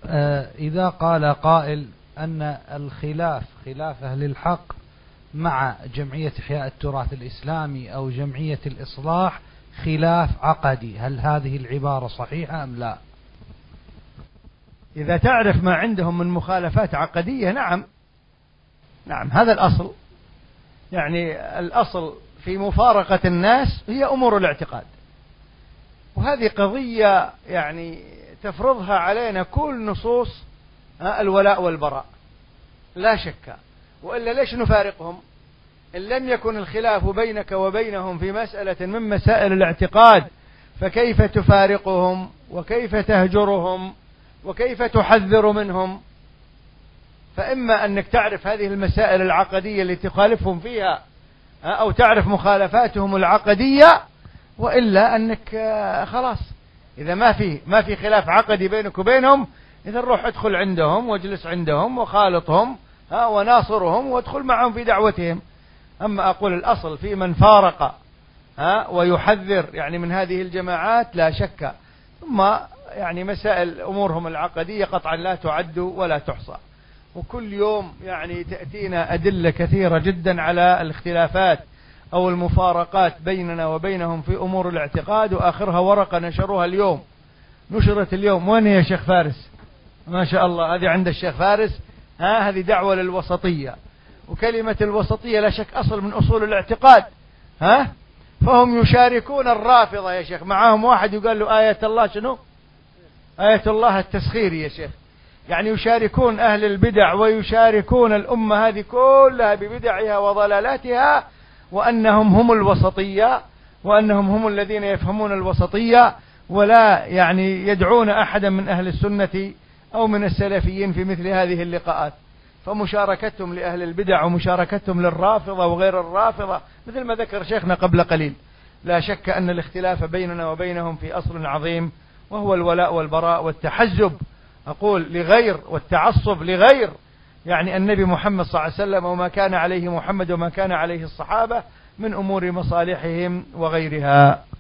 إذا قال قائل أن الخلاف خلاف أهل الحق مع جمعية إحياء التراث الإسلامي أو جمعية الإصلاح خلاف عقدي، هل هذه العبارة صحيحة أم لا؟ إذا تعرف ما عندهم من مخالفات عقدية نعم هذا الأصل. يعني الأصل في مفارقة الناس هي أمور الاعتقاد، وهذه قضية يعني تفرضها علينا كل نصوص الولاء والبراء لا شك، وإلا ليش نفارقهم؟ إن لم يكن الخلاف بينك وبينهم في مسألة من مسائل الاعتقاد فكيف تفارقهم وكيف تهجرهم وكيف تحذر منهم؟ فإما أنك تعرف هذه المسائل العقدية التي تخالفهم فيها أو تعرف مخالفاتهم العقدية، وإلا أنك خلاص إذا ما في خلاف عقدي بينك وبينهم، إذا روح ادخل عندهم واجلس عندهم وخالطهم وناصرهم وادخل معهم في دعوتهم. أما أقول الأصل في من فارق ويحذر يعني من هذه الجماعات لا شك. ثم يعني مسائل أمورهم العقدية قطعا لا تعد ولا تحصى، وكل يوم يعني تأتينا أدلة كثيرة جدا على الاختلافات أو المفارقات بيننا وبينهم في أمور الاعتقاد، وآخرها ورقة نشروها اليوم، نشرت اليوم. وين يا شيخ فارس؟ ما شاء الله هذه عند الشيخ فارس، هذه دعوة للوسطية، وكلمة الوسطية لا شك أصل من أصول الاعتقاد. فهم يشاركون الرافضة يا شيخ، معهم واحد يقال له آية الله شنو؟ آية الله التسخير يا شيخ. يعني يشاركون أهل البدع ويشاركون الأمة هذه كلها ببدعها وضلالاتها، وأنهم هم الوسطية، وأنهم هم الذين يفهمون الوسطية، ولا يعني يدعون أحدا من أهل السنة أو من السلفيين في مثل هذه اللقاءات. فمشاركتهم لأهل البدع ومشاركتهم للرافضة وغير الرافضة مثل ما ذكر شيخنا قبل قليل، لا شك أن الاختلاف بيننا وبينهم في أصل عظيم، وهو الولاء والبراء والتحزب أقول لغير والتعصب لغير يعني النبي محمد صلى الله عليه وسلم وما كان عليه محمد وما كان عليه الصحابة من أمور مصالحهم وغيرها.